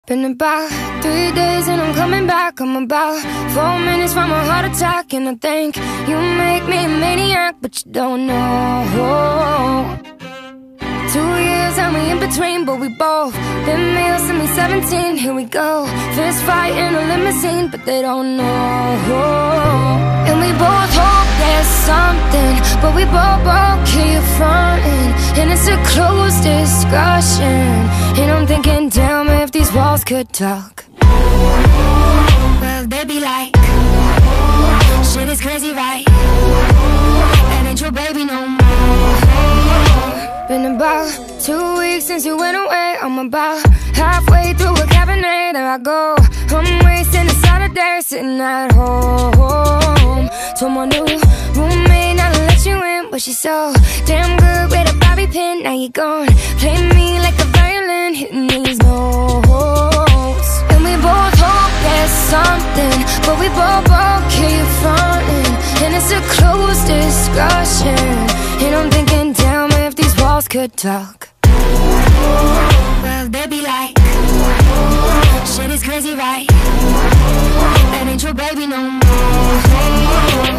Been about 3 days and I'm coming back. I'm about 4 minutes from a heart attack, and I think you make me a maniac, but you don't know. 2 years and we in between, but we both been male since we 17. Here we go, fist fight in a limousine, but they don't know. And we both hope there's something, but we both keep fronting, and it's a closed discussion. And I'm thinking, damn, if these walls could talk, well, they'd be like, shit is crazy, right? That ain't your baby no more. Been about 2 weeks since you went away. I'm about halfway through a cabinet. There I go, I'm wasting a Saturday sitting at home. Told my new roommate not to let you in, but she's so damn good with a bobby pin. Now you gone, play me like a violin, hitting these notes. And we both hope there's something, but we both keep fronting, and it's a closed discussion. And I'm thinking, damn, if these walls could talk, well, they'd be like, shit is crazy, right? That ain't your baby no more.